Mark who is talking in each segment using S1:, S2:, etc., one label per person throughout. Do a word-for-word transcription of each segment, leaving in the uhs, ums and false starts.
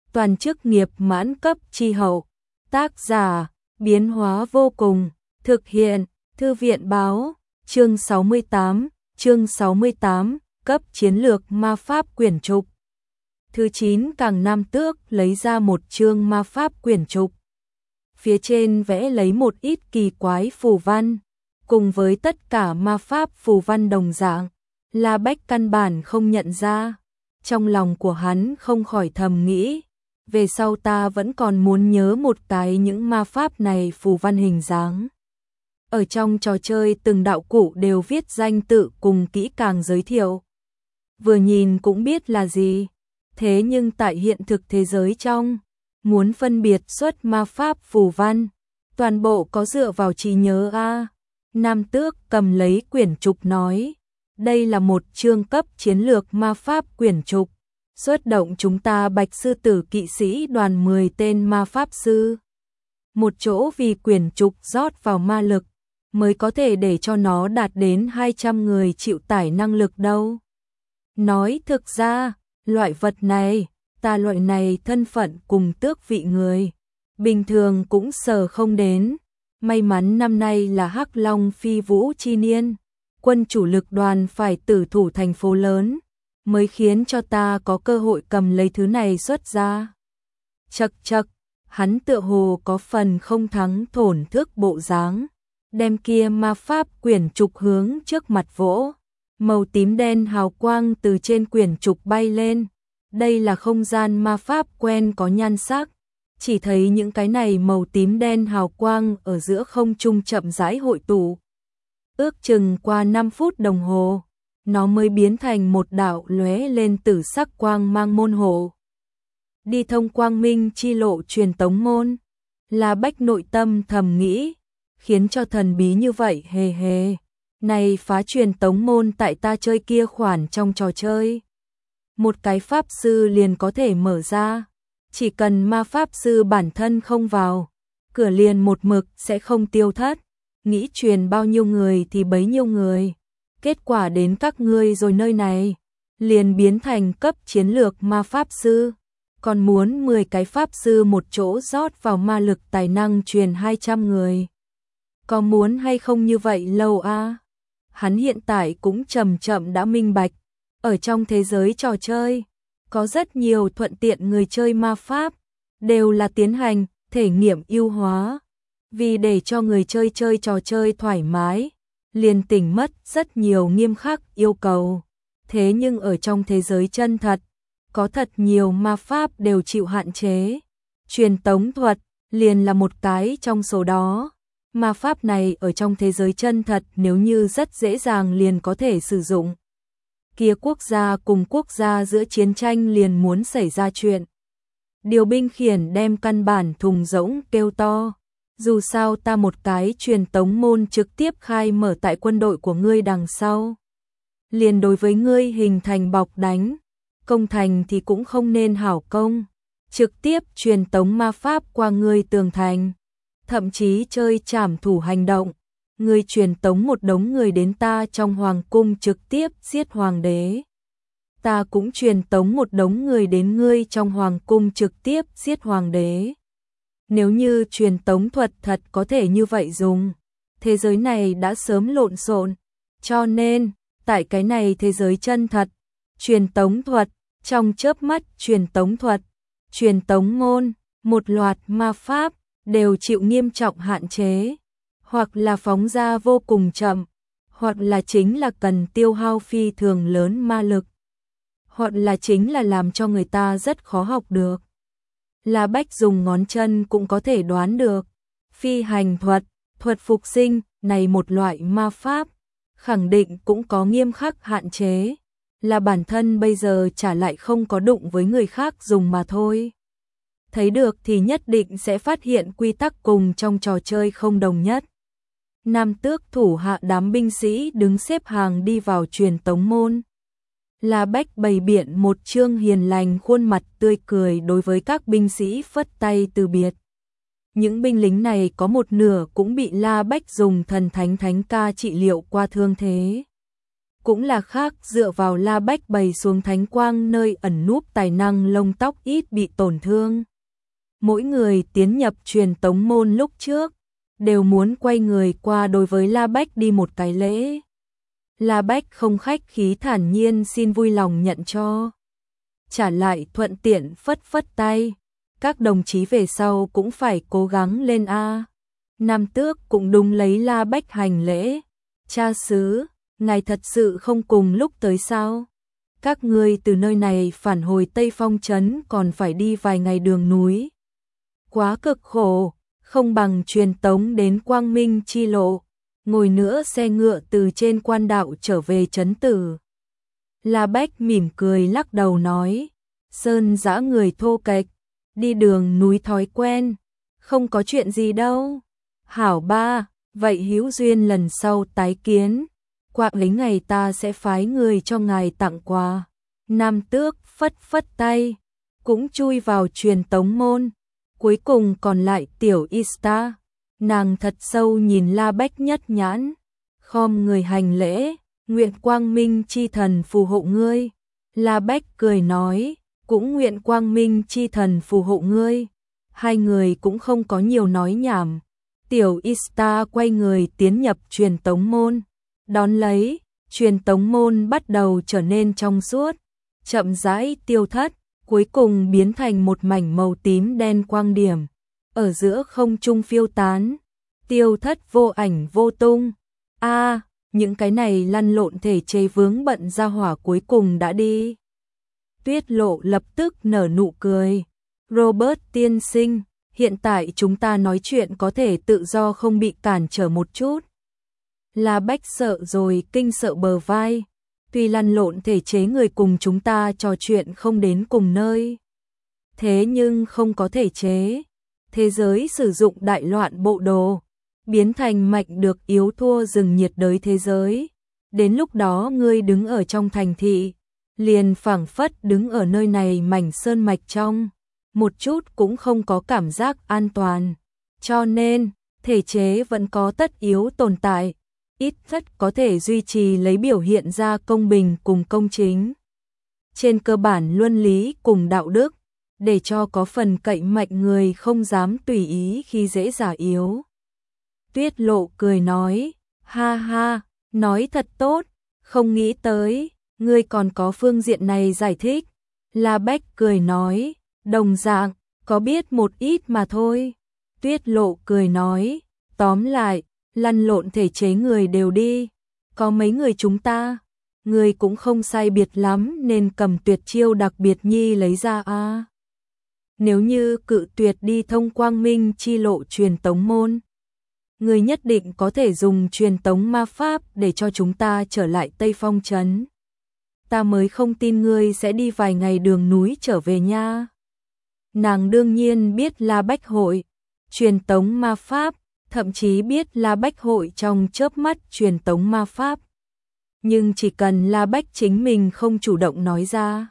S1: toàn chức nghiệp mãn cấp chi hậu. Tác giả, biến hóa vô cùng, thực hiện, Thư viện báo, chương sáu mươi tám, chương sáu mươi tám, cấp chiến lược ma pháp quyển trục. Thứ chín Càng Nam Tước lấy ra một chương ma pháp quyển trục. Phía trên vẽ lấy một ít kỳ quái phù văn, cùng với tất cả ma pháp phù văn đồng dạng, La Bách căn bản không nhận ra. Trong lòng của hắn không khỏi thầm nghĩ, về sau ta vẫn còn muốn nhớ một cái những ma pháp này phù văn hình dáng. Ở trong trò chơi từng đạo cụ đều viết danh tự cùng kỹ càng giới thiệu. Vừa nhìn cũng biết là gì. Thế nhưng tại hiện thực thế giới trong, muốn phân biệt xuất ma pháp phù văn, toàn bộ có dựa vào trí nhớ a. Nam Tước cầm lấy quyển trục nói, đây là một chương cấp chiến lược ma pháp quyển trục, xuất động chúng ta Bạch Sư Tử kỵ sĩ đoàn mười tên ma pháp sư. Một chỗ vì quyển trục rót vào ma lực, mới có thể để cho nó đạt đến hai trăm người chịu tải năng lực đâu. Nói thực ra, loại vật này, ta loại này thân phận cùng tước vị người, bình thường cũng sờ không đến. May mắn năm nay là Hắc Long phi vũ chi niên, quân chủ lực đoàn phải tử thủ thành phố lớn, mới khiến cho ta có cơ hội cầm lấy thứ này xuất ra. Chậc chậc, hắn tựa hồ có phần không thắng thổn thức bộ dáng, đem kia ma pháp quyển trục hướng trước mặt vỗ, màu tím đen hào quang từ trên quyển trục bay lên. Đây là không gian ma pháp quen có nhan sắc, chỉ thấy những cái này màu tím đen hào quang ở giữa không trung chậm rãi hội tụ. Ước chừng qua năm phút đồng hồ, nó mới biến thành một đạo lóe lên tử sắc quang mang môn hộ. Đi thông quang minh chi lộ truyền tống môn, La Bách nội tâm thầm nghĩ, khiến cho thần bí như vậy hề hề. Này phá truyền tống môn tại ta chơi kia khoản trong trò chơi. Một cái pháp sư liền có thể mở ra, chỉ cần ma pháp sư bản thân không vào, cửa liền một mực sẽ không tiêu thất. Nghĩ truyền bao nhiêu người thì bấy nhiêu người. Kết quả đến các ngươi rồi nơi này, liền biến thành cấp chiến lược ma pháp sư. Còn muốn mười cái pháp sư một chỗ rót vào ma lực tài năng truyền hai trăm người. Có muốn hay không như vậy lâu a? À? Hắn hiện tại cũng chậm chậm đã minh bạch. Ở trong thế giới trò chơi, có rất nhiều thuận tiện người chơi ma pháp, đều là tiến hành thể nghiệm ưu hóa. Vì để cho người chơi chơi trò chơi thoải mái, liền tỉnh mất rất nhiều nghiêm khắc yêu cầu. Thế nhưng ở trong thế giới chân thật, có thật nhiều ma pháp đều chịu hạn chế. Truyền tống thuật liền là một cái trong số đó. Ma pháp này ở trong thế giới chân thật nếu như rất dễ dàng liền có thể sử dụng. Kia quốc gia cùng quốc gia giữa chiến tranh liền muốn xảy ra chuyện. Điều binh khiển đem căn bản thùng rỗng kêu to. Dù sao ta một cái truyền tống môn trực tiếp khai mở tại quân đội của ngươi đằng sau. Liền đối với ngươi hình thành bọc đánh. Công thành thì cũng không nên hảo công. Trực tiếp truyền tống ma pháp qua ngươi tường thành. Thậm chí chơi trảm thủ hành động. Ngươi truyền tống một đống người đến ta trong hoàng cung trực tiếp giết hoàng đế. Ta cũng truyền tống một đống người đến ngươi trong hoàng cung trực tiếp giết hoàng đế. Nếu như truyền tống thuật thật có thể như vậy dùng, thế giới này đã sớm lộn xộn. Cho nên, tại cái này thế giới chân thật, truyền tống thuật, trong chớp mắt truyền tống thuật, truyền tống môn, một loạt ma pháp, đều chịu nghiêm trọng hạn chế. Hoặc là phóng ra vô cùng chậm, hoặc là chính là cần tiêu hao phi thường lớn ma lực, hoặc là chính là làm cho người ta rất khó học được. La Bách dùng ngón chân cũng có thể đoán được. Phi hành thuật, thuật phục sinh, này một loại ma pháp, khẳng định cũng có nghiêm khắc hạn chế. Là bản thân bây giờ trả lại không có đụng với người khác dùng mà thôi. Thấy được thì nhất định sẽ phát hiện quy tắc cùng trong trò chơi không đồng nhất. Nam Tước thủ hạ đám binh sĩ đứng xếp hàng đi vào truyền tống môn. La Bách bày biện một trương hiền lành khuôn mặt tươi cười đối với các binh sĩ phất tay từ biệt. Những binh lính này có một nửa cũng bị La Bách dùng thần thánh thánh ca trị liệu qua thương thế. cũng là khác dựa vào La Bách bày xuống thánh quang nơi ẩn núp tài năng lông tóc ít bị tổn thương. Mỗi người tiến nhập truyền tống môn lúc trước, đều muốn quay người qua đối với La Bách đi một cái lễ. La Bách không khách khí thản nhiên xin vui lòng nhận cho. Trả lại thuận tiện phất phất tay. Các đồng chí về sau cũng phải cố gắng lên a. Nam Tước cũng đúng lấy La Bách hành lễ. Cha xứ, ngài thật sự không cùng lúc tới sao? Các ngươi từ nơi này phản hồi Tây Phong Trấn còn phải đi vài ngày đường núi. Quá cực khổ, không bằng truyền tống đến Quang Minh chi lộ, ngồi nữa xe ngựa từ trên quan đạo trở về trấn tử. La Bách mỉm cười lắc đầu nói, sơn dã người thô kệch, đi đường núi thói quen, không có chuyện gì đâu. Hảo ba, vậy hữu duyên lần sau tái kiến, qua lấy ngày ta sẽ phái người cho ngài tặng quà. Nam Tước phất phất tay, cũng chui vào truyền tống môn. Cuối cùng còn lại tiểu Ista, nàng thật sâu nhìn La Bách nhất nhãn, khom người hành lễ, nguyện Quang Minh chi thần phù hộ ngươi. La Bách cười nói, cũng nguyện Quang Minh chi thần phù hộ ngươi. Hai người cũng không có nhiều nói nhảm. Tiểu Ista quay người tiến nhập truyền tống môn, đón lấy, truyền tống môn bắt đầu trở nên trong suốt, chậm rãi tiêu thất, cuối cùng biến thành một mảnh màu tím đen quang điểm, ở giữa không trung phiêu tán, tiêu thất vô ảnh vô tung. A, à, những cái này lăn lộn thể chế vướng bận ra hỏa cuối cùng đã đi. Tuyết Lộ lập tức nở nụ cười. Robert tiên sinh, hiện tại chúng ta nói chuyện có thể tự do không bị cản trở một chút. La Bách sợ rồi kinh sợ bờ vai. Tuy lăn lộn thể chế người cùng chúng ta trò chuyện không đến cùng nơi. Thế nhưng không có thể chế. Thế giới sử dụng đại loạn bộ đồ, biến thành mạnh được yếu thua rừng nhiệt đới thế giới. Đến lúc đó ngươi đứng ở trong thành thị, liền phảng phất đứng ở nơi này mảnh sơn mạch trong, một chút cũng không có cảm giác an toàn. Cho nên, thể chế vẫn có tất yếu tồn tại, ít nhất có thể duy trì lấy biểu hiện ra công bình cùng công chính. Trên cơ bản luân lý cùng đạo đức, để cho có phần cậy mạnh người không dám tùy ý khi dễ giả yếu. Tuyết Lộ cười nói, ha ha, nói thật tốt, không nghĩ tới, ngươi còn có phương diện này giải thích. La Bách cười nói, đồng dạng, có biết một ít mà thôi. Tuyết Lộ cười nói, tóm lại, lăn lộn thể chế người đều đi, có mấy người chúng ta, người cũng không sai biệt lắm nên cầm tuyệt chiêu đặc biệt nhi lấy ra a. À. Nếu như cự tuyệt đi thông Quang Minh chi lộ truyền tống môn, người nhất định có thể dùng truyền tống ma pháp để cho chúng ta trở lại Tây Phong Trấn. Ta mới không tin ngươi sẽ đi vài ngày đường núi trở về nha. Nàng đương nhiên biết La Bách hội truyền tống ma pháp, thậm chí biết La Bách hội trong chớp mắt truyền tống ma pháp. Nhưng chỉ cần La Bách chính mình không chủ động nói ra,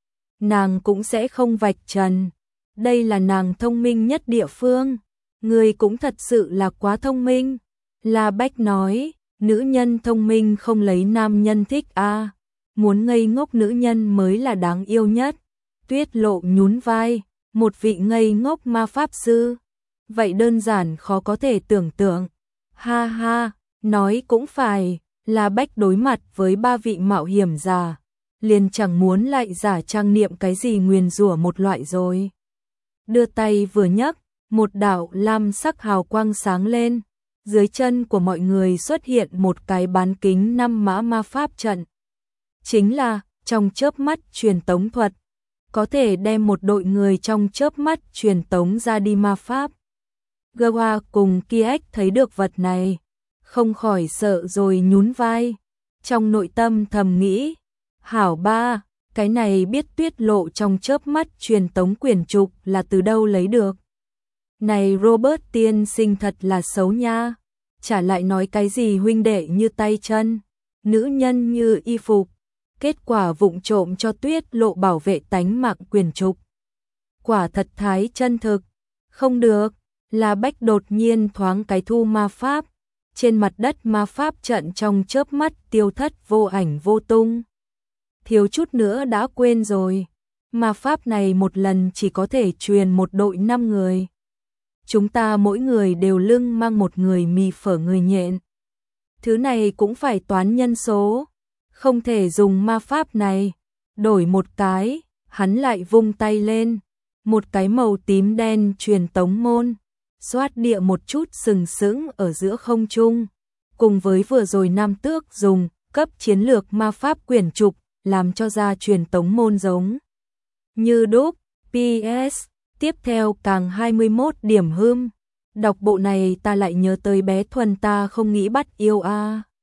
S1: nàng cũng sẽ không vạch trần. Đây là nàng thông minh nhất địa phương. Người cũng thật sự là quá thông minh. La Bách nói, nữ nhân thông minh không lấy nam nhân thích a, à. Muốn ngây ngốc nữ nhân mới là đáng yêu nhất. Tuyết Lộ nhún vai, một vị ngây ngốc ma pháp sư. Vậy đơn giản khó có thể tưởng tượng. Ha ha, nói cũng phải, La Bách đối mặt với ba vị mạo hiểm giả, liền chẳng muốn lại giả trang niệm cái gì nguyền rủa một loại rồi. Đưa tay vừa nhấc, một đạo lam sắc hào quang sáng lên, dưới chân của mọi người xuất hiện một cái bán kính năm mã ma pháp trận. Chính là, trong chớp mắt truyền tống thuật, có thể đem một đội người trong chớp mắt truyền tống ra đi ma pháp. Gawa cùng Kiek thấy được vật này, không khỏi sợ rồi nhún vai, trong nội tâm thầm nghĩ, hảo ba, cái này biết Tuyết Lộ trong chớp mắt truyền tống quyền trục là từ đâu lấy được. Này Robert tiên sinh thật là xấu nha, chả lại nói cái gì huynh đệ như tay chân, nữ nhân như y phục, kết quả vụng trộm cho Tuyết Lộ bảo vệ tánh mạng quyền trục. Quả thật thái chân thực, không được, La Bách đột nhiên thoáng cái thu ma pháp, trên mặt đất ma pháp trận trong chớp mắt tiêu thất vô ảnh vô tung. Thiếu chút nữa đã quên rồi, ma pháp này một lần chỉ có thể truyền một đội năm người. Chúng ta mỗi người đều lưng mang một người mì phở người nhện. Thứ này cũng phải toán nhân số, không thể dùng ma pháp này. Đổi một cái, hắn lại vung tay lên, một cái màu tím đen truyền tống môn, xoát địa một chút sừng sững ở giữa không trung, cùng với vừa rồi Nam Tước dùng cấp chiến lược ma pháp quyển trục, làm cho ra truyền tống môn giống như đúc. pê ét tiếp theo càng hai mươi mốt điểm hươm. Đọc bộ này ta lại nhớ tới bé Thuần ta không nghĩ bắt yêu a. À.